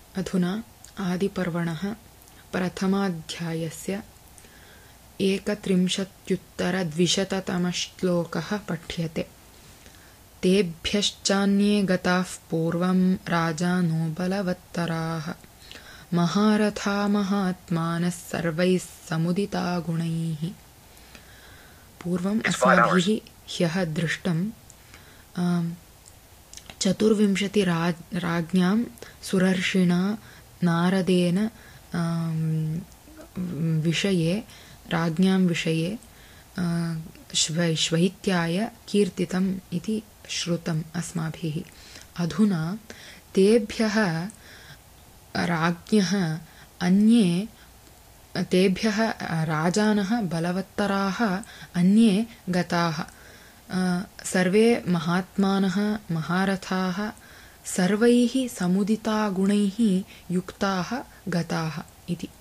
अधुना आदिपर्वणः प्रथमाध्यायस्य 31-तमः श्लोकः पठ्यते। तेभ्यश्चान्ये गताः पूर्वं राजानो बलवत्तराः महारथा महात्मानः सर्वैः समुदिता गुणैः। पूर्वम् अस्माभिः ह्यः दृष्टं 24 राज्ञां सुरर्षिणा नारदेन विषये राज्ञां विषये श्वैत्याय कीर्तितम् इति श्रुतम् अस्माभिः। अधुना तेभ्यः राज्ञः अन्ये तेभ्यः राजानः बलवत्तराः अन्ये गताः सर्वे महात्मानः महारथाः सर्वैः समुदिता गुणैः युक्ताः गताः इति।